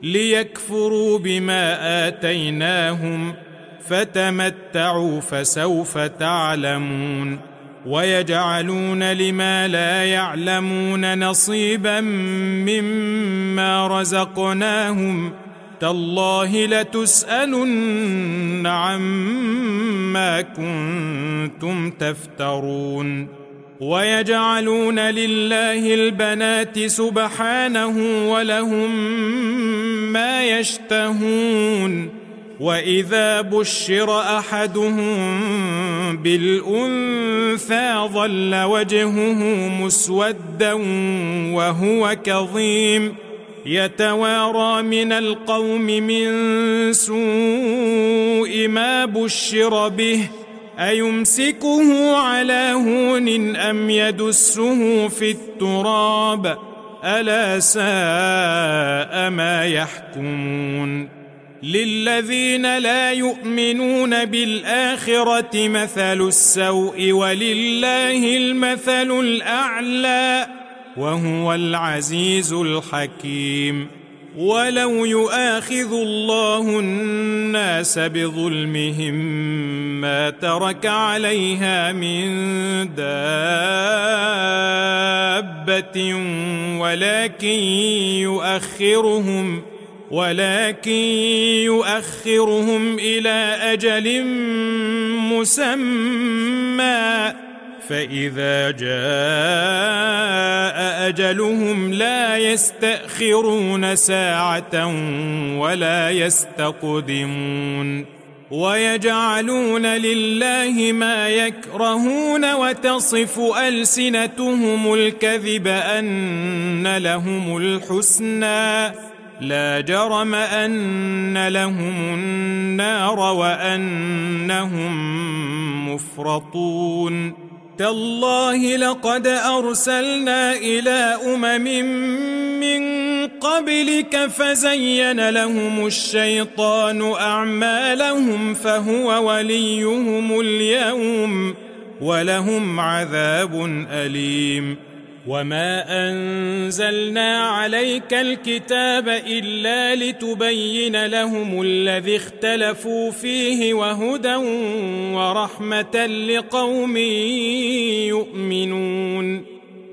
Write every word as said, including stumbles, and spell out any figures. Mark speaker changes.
Speaker 1: ليكفروا بما آتيناهم فتمتعوا فسوف تعلمون ويجعلون لما لا يعلمون نصيبا مما رزقناهم تالله لتسألن عما كنتم تفترون ويجعلون لله البنات سبحانه ولهم ما يشتهون وإذا بشر أحدهم بالأنثى ظل وجهه مسودا وهو كظيم يتوارى من القوم من سوء ما بشر به أيمسكه على هون أم يدسه في التراب ألا ساء ما يحكمون للذين لا يؤمنون بالآخرة مثل السوء ولله المثل الأعلى وهو العزيز الحكيم ولو يؤاخذ الله الناس بظلمهم ما ترك عليها من دابة ولكن يؤخرهم ولكن يؤخرهم إلى أجل مسمى فإذا جاء أجلهم لا يستأخرون ساعة ولا يستقدمون ويجعلون لله ما يكرهون وتصف ألسنتهم الكذب أن لهم الحسنى لا جرم أن لهم النار وأنهم مفرطون تالله لقد أرسلنا إلى أمم من قبلك فزين لهم الشيطان أعمالهم فهو وليهم اليوم ولهم عذاب أليم وما أنزلنا عليك الكتاب إلا لتبين لهم الذي اختلفوا فيه وهدى ورحمة لقوم يؤمنون